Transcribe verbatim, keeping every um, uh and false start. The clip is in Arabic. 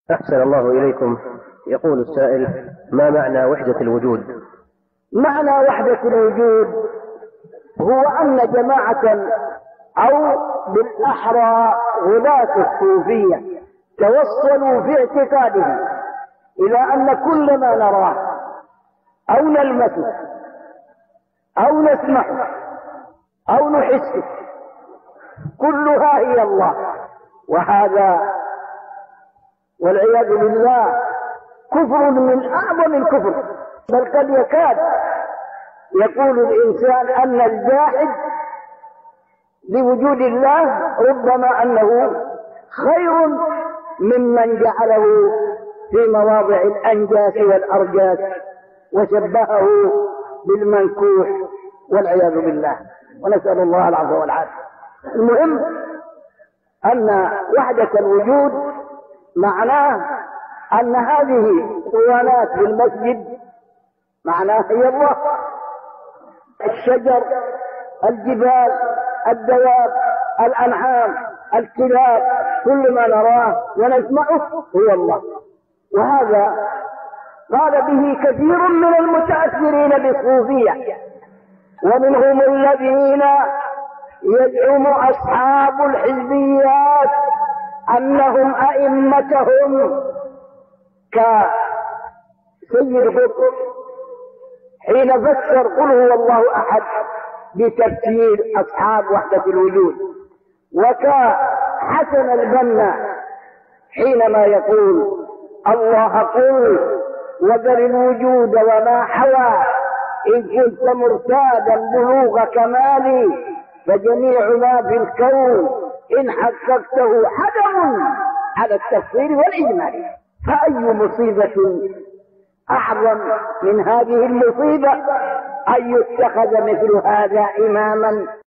أحسن الله إليكم. يقول السائل: ما معنى وحدة الوجود؟ معنى وحدة الوجود هو أن جماعة أو بالأحرى غلاة الصوفية توصلوا في اعتقادهم إلى أن كل ما نراه أو نلمسه أو نسمعه أو نحسه كلها هي الله، وهذا والعياذ بالله كفر من أعظم الكفر، بل قد يكاد يقول الإنسان أن الجاحد لوجود الله ربما أنه خير ممن جعله في مواضع الأنجاس والأرجاس وشبهه بالمنكوح والعياذ بالله، ونسأل الله العفو والعافية. المهم أن وحدة الوجود معناه أن هذه الحيوانات في المسجد معناه هي الله، الشجر، الجبال، الدواب، الأنعام، الكلاب، كل ما نراه ونسمعه هو الله. وهذا قال به كثير من المتأثرين بالصوفية، ومنهم الذين يزعم أصحاب الحزبيات أنهم أئمتهم كسيد قطب حين فسر قل هو الله أحد بتفسير أصحاب وحدة الوجود، وكحسن البنا حينما يقول الله قل وذر الوجود وما حوى إن كنت مرتادا بلوغ كمالي فجميع ما في الكون إن حققته حدم على التفسير والإجمال. فأي مصيبة أعظم من هذه المصيبة أن يتخذ مثل هذا إماما